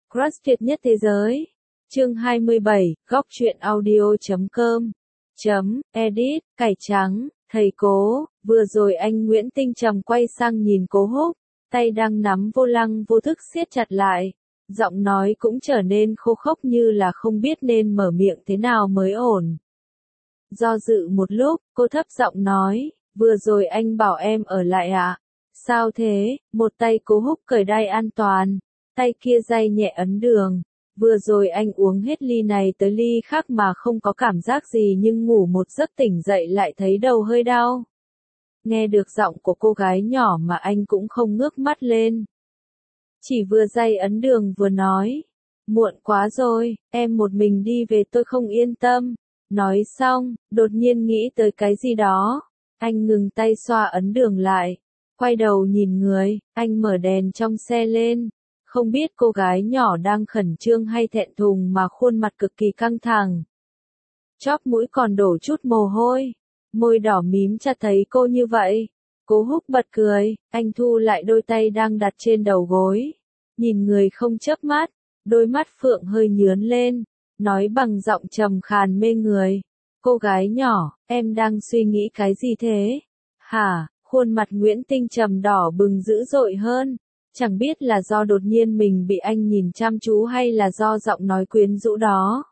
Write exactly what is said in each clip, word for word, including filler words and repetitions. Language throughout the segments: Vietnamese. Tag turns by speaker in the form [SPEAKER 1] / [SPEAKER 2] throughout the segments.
[SPEAKER 1] Crush tuyệt nhất thế giới. Chương hai mươi bảy, góc truyện audio chấm com. Chấm, edit, cải trắng, thầy Cố, vừa rồi anh Nguyễn Tinh Trầm quay sang nhìn Cố Húc, tay đang nắm vô lăng vô thức siết chặt lại, giọng nói cũng trở nên khô khốc như là không biết nên mở miệng thế nào mới ổn. Do dự một lúc, cô thấp giọng nói, vừa rồi anh bảo em ở lại ạ. À? Sao thế? Một tay Cố Húc cởi đai an toàn, tay kia day nhẹ ấn đường. Vừa rồi anh uống hết ly này tới ly khác mà không có cảm giác gì nhưng ngủ một giấc tỉnh dậy lại thấy đầu hơi đau. Nghe được giọng của cô gái nhỏ mà anh cũng không ngước mắt lên. Chỉ vừa day ấn đường vừa nói, muộn quá rồi, em một mình đi về tôi không yên tâm. Nói xong, đột nhiên nghĩ tới cái gì đó, anh ngừng tay xoa ấn đường lại, quay đầu nhìn người, anh mở đèn trong xe lên. Không biết cô gái nhỏ đang khẩn trương hay thẹn thùng mà khuôn mặt cực kỳ căng thẳng. Chóp mũi còn đổ chút mồ hôi, môi đỏ mím chặt thấy cô như vậy. Cố Húc bật cười, anh thu lại đôi tay đang đặt trên đầu gối. Nhìn người không chớp mắt, đôi mắt phượng hơi nhướn lên, nói bằng giọng trầm khàn mê người. Cô gái nhỏ, em đang suy nghĩ cái gì thế? Hả? Khuôn mặt Nguyễn Tinh Trầm đỏ bừng dữ dội hơn. Chẳng biết là do đột nhiên mình bị anh nhìn chăm chú hay là do giọng nói quyến rũ đó.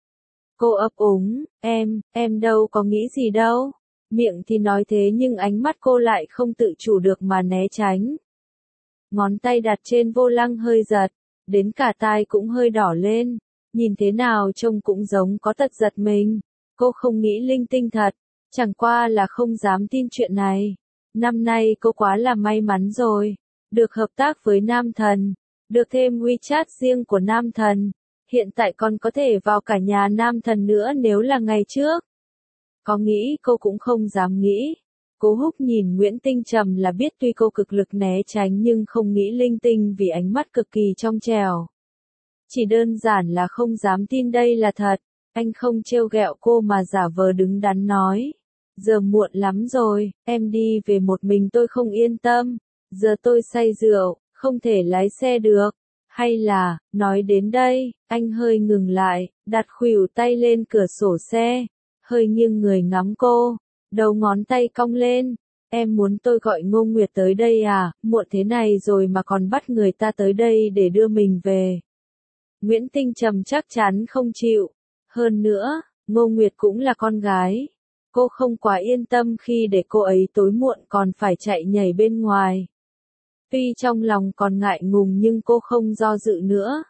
[SPEAKER 1] Cô ấp úng, em, em đâu có nghĩ gì đâu. Miệng thì nói thế nhưng ánh mắt cô lại không tự chủ được mà né tránh. Ngón tay đặt trên vô lăng hơi giật, đến cả tai cũng hơi đỏ lên. Nhìn thế nào trông cũng giống có tật giật mình. Cô không nghĩ linh tinh thật, chẳng qua là không dám tin chuyện này. Năm nay cô quá là may mắn rồi. Được hợp tác với Nam Thần, được thêm WeChat riêng của Nam Thần, hiện tại còn có thể vào cả nhà Nam Thần nữa nếu là ngày trước. Có nghĩ cô cũng không dám nghĩ. Cố Húc nhìn Nguyễn Tinh Trầm là biết tuy cô cực lực né tránh nhưng không nghĩ linh tinh vì ánh mắt cực kỳ trong trẻo. Chỉ đơn giản là không dám tin đây là thật, anh không trêu ghẹo cô mà giả vờ đứng đắn nói. Giờ muộn lắm rồi, em đi về một mình tôi không yên tâm. Giờ tôi say rượu, không thể lái xe được. Hay là, nói đến đây, anh hơi ngừng lại, đặt khuỷu tay lên cửa sổ xe, hơi nghiêng người ngắm cô, đầu ngón tay cong lên. Em muốn tôi gọi Ngô Nguyệt tới đây à, muộn thế này rồi mà còn bắt người ta tới đây để đưa mình về. Nguyễn Tinh Trầm chắc chắn không chịu. Hơn nữa, Ngô Nguyệt cũng là con gái. Cô không quá yên tâm khi để cô ấy tối muộn còn phải chạy nhảy bên ngoài. Tuy trong lòng còn ngại ngùng nhưng cô không do dự nữa.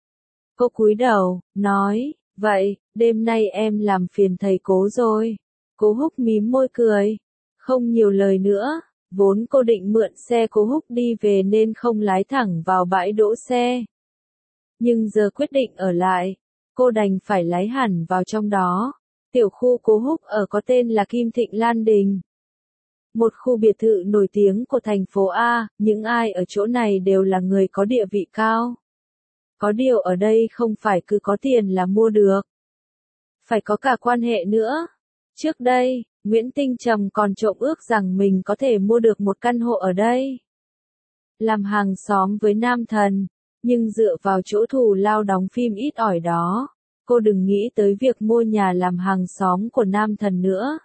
[SPEAKER 1] Cô cúi đầu, nói, vậy, đêm nay em làm phiền thầy Cố rồi. Cố Húc mím môi cười, không nhiều lời nữa, vốn cô định mượn xe Cố Húc đi về nên không lái thẳng vào bãi đỗ xe. Nhưng giờ quyết định ở lại, cô đành phải lái hẳn vào trong đó. Tiểu khu Cố Húc ở có tên là Kim Thịnh Lan Đình. Một khu biệt thự nổi tiếng của thành phố A, những ai ở chỗ này đều là người có địa vị cao. Có điều ở đây không phải cứ có tiền là mua được. Phải có cả quan hệ nữa. Trước đây, Nguyễn Tinh Trầm còn trộm ước rằng mình có thể mua được một căn hộ ở đây. Làm hàng xóm với Nam Thần, nhưng dựa vào chỗ thù lao đóng phim ít ỏi đó, cô đừng nghĩ tới việc mua nhà làm hàng xóm của Nam Thần nữa.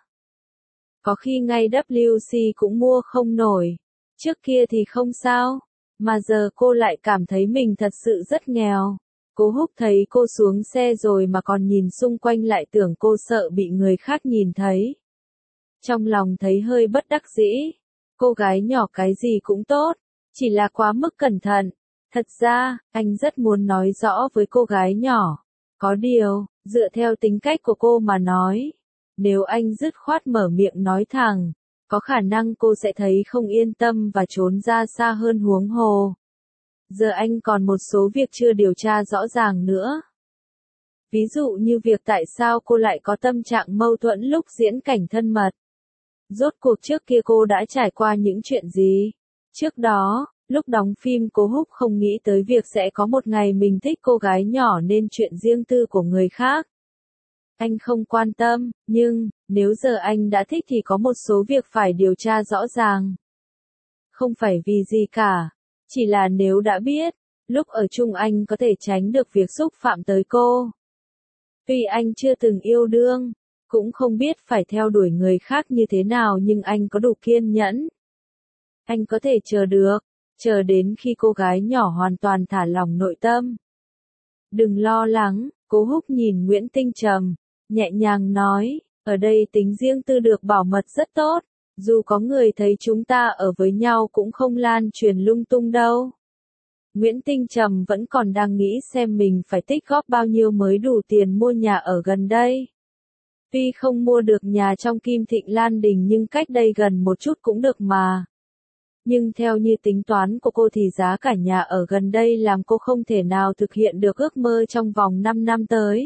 [SPEAKER 1] Có khi ngay W C cũng mua không nổi. Trước kia thì không sao, mà giờ cô lại cảm thấy mình thật sự rất nghèo. Cố Húc thấy cô xuống xe rồi mà còn nhìn xung quanh lại tưởng cô sợ bị người khác nhìn thấy. Trong lòng thấy hơi bất đắc dĩ. Cô gái nhỏ cái gì cũng tốt, chỉ là quá mức cẩn thận. Thật ra, anh rất muốn nói rõ với cô gái nhỏ. Có điều, dựa theo tính cách của cô mà nói. Nếu anh dứt khoát mở miệng nói thẳng, có khả năng cô sẽ thấy không yên tâm và trốn ra xa hơn huống hồ. Giờ anh còn một số việc chưa điều tra rõ ràng nữa. Ví dụ như việc tại sao cô lại có tâm trạng mâu thuẫn lúc diễn cảnh thân mật. Rốt cuộc trước kia cô đã trải qua những chuyện gì? Trước đó, lúc đóng phim Cố Húc không nghĩ tới việc sẽ có một ngày mình thích cô gái nhỏ nên chuyện riêng tư của người khác. Anh không quan tâm, nhưng, nếu giờ anh đã thích thì có một số việc phải điều tra rõ ràng. Không phải vì gì cả, chỉ là nếu đã biết, Lúc ở chung anh có thể tránh được việc xúc phạm tới cô. Tuy anh chưa từng yêu đương, cũng không biết phải theo đuổi người khác như thế nào nhưng anh có đủ kiên nhẫn. Anh có thể chờ được, chờ đến khi cô gái nhỏ hoàn toàn thả lỏng nội tâm. Đừng lo lắng, Cố Húc nhìn Nguyễn Tinh Trầm, nhẹ nhàng nói, ở đây tính riêng tư được bảo mật rất tốt, dù có người thấy chúng ta ở với nhau cũng không lan truyền lung tung đâu. Nguyễn Tinh Trầm vẫn còn đang nghĩ xem mình phải tích góp bao nhiêu mới đủ tiền mua nhà ở gần đây. Tuy không mua được nhà trong Kim Thịnh Lan Đình nhưng cách đây gần một chút cũng được mà. Nhưng theo như tính toán của cô thì giá cả nhà ở gần đây làm cô không thể nào thực hiện được ước mơ trong vòng năm năm tới.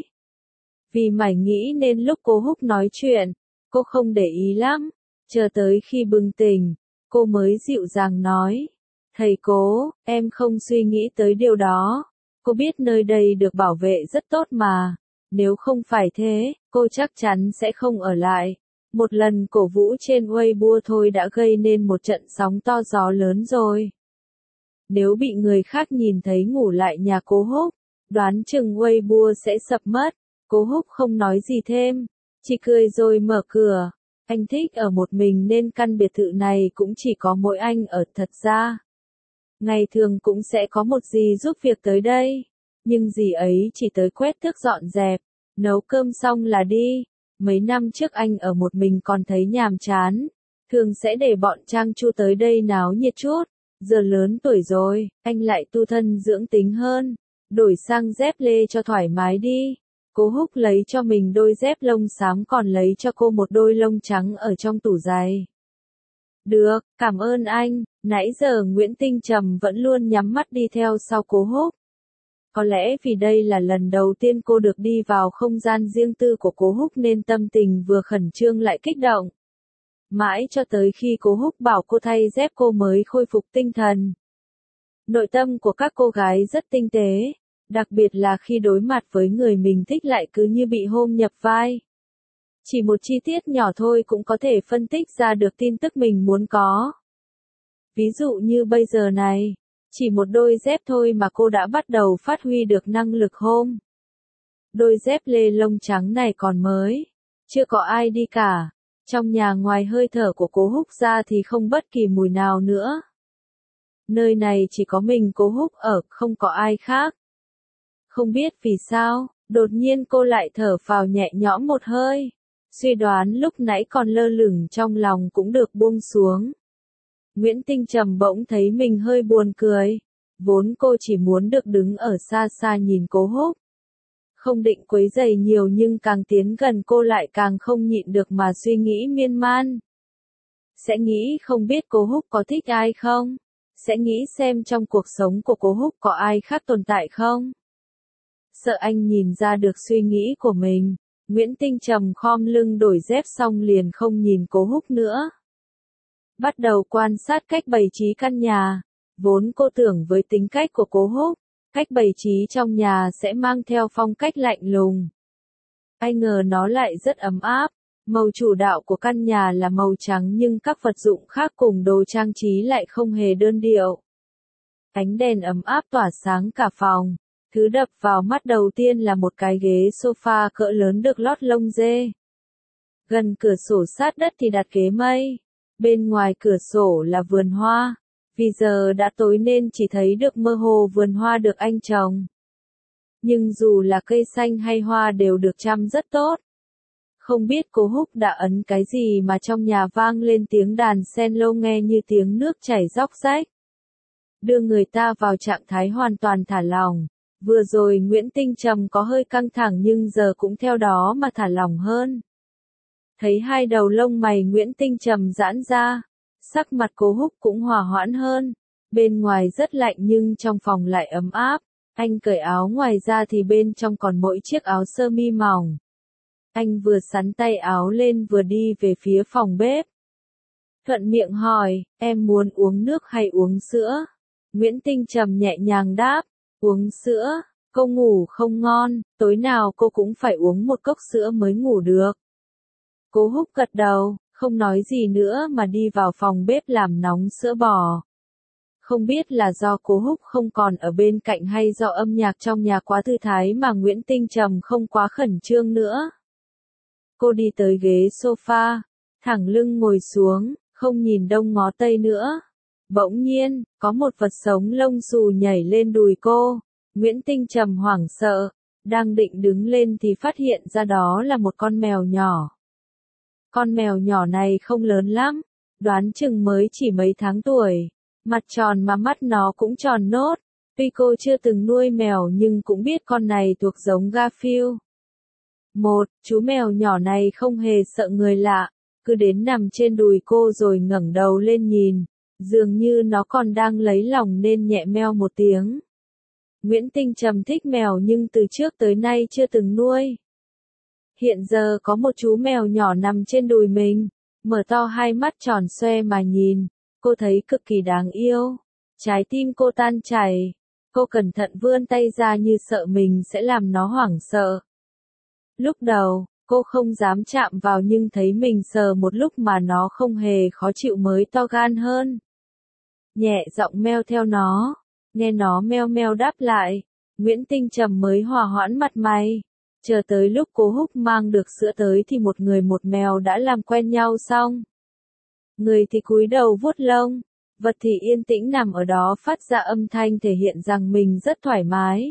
[SPEAKER 1] Vì mải nghĩ nên lúc Cố Húc nói chuyện, cô không để ý lắm, chờ tới khi bừng tỉnh, cô mới dịu dàng nói. Thầy Cố, em không suy nghĩ tới điều đó, cô biết nơi đây được bảo vệ rất tốt mà, nếu không phải thế, cô chắc chắn sẽ không ở lại. Một lần cổ vũ trên Weibo thôi đã gây nên một trận sóng to gió lớn rồi. Nếu bị người khác nhìn thấy ngủ lại nhà Cố Húc, đoán chừng Weibo sẽ sập mất. Cố Húc không nói gì thêm, chỉ cười rồi mở cửa. Anh thích ở một mình nên căn biệt thự này cũng chỉ có mỗi anh ở thật ra. Ngày thường cũng sẽ có một dì giúp việc tới đây, nhưng dì ấy chỉ tới quét tước dọn dẹp, nấu cơm xong là đi. Mấy năm trước anh ở một mình còn thấy nhàm chán, thường sẽ để bọn Trang Chu tới đây náo nhiệt chút. Giờ lớn tuổi rồi, anh lại tu thân dưỡng tính hơn, đổi sang dép lê cho thoải mái đi. Cố Húc lấy cho mình đôi dép lông xám còn lấy cho cô một đôi lông trắng ở trong tủ giày. Được, cảm ơn anh. Nãy giờ Nguyễn Tinh Trầm vẫn luôn nhắm mắt đi theo sau Cố Húc. Có lẽ vì đây là lần đầu tiên cô được đi vào không gian riêng tư của Cố Húc nên tâm tình vừa khẩn trương lại kích động. Mãi cho tới khi Cố Húc bảo cô thay dép cô mới khôi phục tinh thần. Nội tâm của các cô gái rất tinh tế, đặc biệt là khi đối mặt với người mình thích lại cứ như bị hôm nhập vai. Chỉ một chi tiết nhỏ thôi cũng có thể phân tích ra được tin tức mình muốn có. Ví dụ như bây giờ này, chỉ một đôi dép thôi mà cô đã bắt đầu phát huy được năng lực hôm. Đôi dép lê lông trắng này còn mới, chưa có ai đi cả. Trong nhà ngoài hơi thở của Cố Húc ra thì không bất kỳ mùi nào nữa. Nơi này chỉ có mình Cố Húc ở, không có ai khác. Không biết vì sao, đột nhiên cô lại thở phào nhẹ nhõm một hơi. Suy đoán lúc nãy còn lơ lửng trong lòng cũng được buông xuống. Nguyễn Tinh Trầm bỗng thấy mình hơi buồn cười. Vốn cô chỉ muốn được đứng ở xa xa nhìn Cố Húc. Không định quấy rầy nhiều nhưng càng tiến gần cô lại càng không nhịn được mà suy nghĩ miên man. Sẽ nghĩ không biết Cố Húc có thích ai không? Sẽ nghĩ xem trong cuộc sống của Cố Húc có ai khác tồn tại không? Sợ anh nhìn ra được suy nghĩ của mình, Nguyễn Tinh Trầm khom lưng đổi dép xong liền không nhìn Cố Húc nữa. Bắt đầu quan sát cách bày trí căn nhà. Vốn cô tưởng với tính cách của Cố Húc, cách bày trí trong nhà sẽ mang theo phong cách lạnh lùng. Ai ngờ nó lại rất ấm áp. Màu chủ đạo của căn nhà là màu trắng nhưng các vật dụng khác cùng đồ trang trí lại không hề đơn điệu. Ánh đèn ấm áp tỏa sáng cả phòng. Thứ đập vào mắt đầu tiên là một cái ghế sofa cỡ lớn được lót lông dê. Gần cửa sổ sát đất thì đặt ghế mây. Bên ngoài cửa sổ là vườn hoa. Vì giờ đã tối nên chỉ thấy được mơ hồ vườn hoa được anh trồng. Nhưng dù là cây xanh hay hoa đều được chăm rất tốt. Không biết Cố Húc đã ấn cái gì mà trong nhà vang lên tiếng đàn cello nghe như tiếng nước chảy róc rách. Đưa người ta vào trạng thái hoàn toàn thả lỏng. Vừa rồi Nguyễn Tinh Trầm có hơi căng thẳng nhưng giờ cũng theo đó mà thả lỏng hơn. Thấy hai đầu lông mày Nguyễn Tinh Trầm giãn ra, sắc mặt Cố Húc cũng hòa hoãn hơn. Bên ngoài rất lạnh nhưng trong phòng lại ấm áp. Anh cởi áo ngoài ra thì bên trong còn mỗi chiếc áo sơ mi mỏng. Anh vừa xắn tay áo lên vừa đi về phía phòng bếp. Thuận miệng hỏi, em muốn uống nước hay uống sữa? Nguyễn Tinh Trầm nhẹ nhàng đáp, uống sữa. Cô ngủ không ngon, tối nào cô cũng phải uống một cốc sữa mới ngủ được. Cố Húc gật đầu, không nói gì nữa mà đi vào phòng bếp làm nóng sữa bò. Không biết là do Cố Húc không còn ở bên cạnh hay do âm nhạc trong nhà quá thư thái mà Nguyễn Tinh Trầm không quá khẩn trương nữa. Cô đi tới ghế sofa, thẳng lưng ngồi xuống, không nhìn đông ngó tây nữa. Bỗng nhiên, có một vật sống lông xù nhảy lên đùi cô. Nguyễn Tinh Trầm hoảng sợ, đang định đứng lên thì phát hiện ra đó là một con mèo nhỏ. Con mèo nhỏ này không lớn lắm, đoán chừng mới chỉ mấy tháng tuổi. Mặt tròn mà mắt nó cũng tròn nốt. Tuy cô chưa từng nuôi mèo nhưng cũng biết con này thuộc giống Garfield. Một, chú mèo nhỏ này không hề sợ người lạ, cứ đến nằm trên đùi cô rồi ngẩng đầu lên nhìn, dường như nó còn đang lấy lòng nên nhẹ meo một tiếng. Nguyễn Tinh Trầm thích mèo nhưng từ trước tới nay chưa từng nuôi. Hiện giờ có một chú mèo nhỏ nằm trên đùi mình, mở to hai mắt tròn xoe mà nhìn, cô thấy cực kỳ đáng yêu. Trái tim cô tan chảy, cô cẩn thận vươn tay ra như sợ mình sẽ làm nó hoảng sợ. Lúc đầu, cô không dám chạm vào nhưng thấy mình sờ một lúc mà nó không hề khó chịu mới to gan hơn. Nhẹ giọng meo theo nó, nghe nó meo meo đáp lại, Nguyễn Tinh Trầm mới hòa hoãn mặt mày. Chờ tới lúc Cố Húc mang được sữa tới thì một người một mèo đã làm quen nhau xong. Người thì cúi đầu vuốt lông, vật thì yên tĩnh nằm ở đó phát ra âm thanh thể hiện rằng mình rất thoải mái.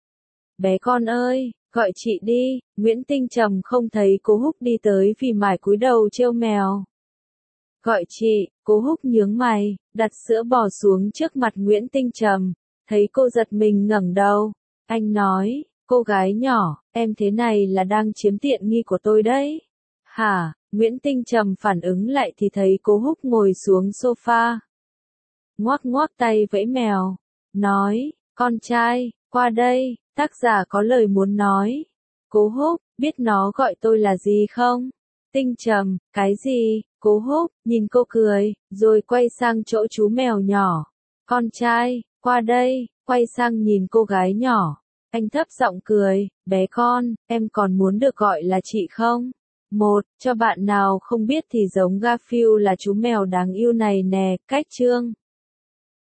[SPEAKER 1] Bé con ơi, gọi chị đi. Nguyễn Tinh Trầm không thấy Cố Húc đi tới vì mải cúi đầu trêu mèo. Gọi chị. Cố Húc nhướng mày, đặt sữa bò xuống trước mặt Nguyễn Tinh Trầm, thấy cô giật mình ngẩng đầu. Anh nói, cô gái nhỏ, em thế này là đang chiếm tiện nghi của tôi đấy. Hả? Nguyễn Tinh Trầm phản ứng lại thì thấy Cố Húc ngồi xuống sofa. Ngoác ngoác tay vẫy mèo, nói, con trai, qua đây, tác giả có lời muốn nói. Cố Húc, biết nó gọi tôi là gì không? Tinh Trầm, cái gì? Cố Húc, nhìn cô cười, rồi quay sang chỗ chú mèo nhỏ. Con trai, qua đây, quay sang nhìn cô gái nhỏ. Anh thấp giọng cười, bé con, em còn muốn được gọi là chị không? Một, cho bạn nào không biết thì giống Garfield là chú mèo đáng yêu này nè, cách chương.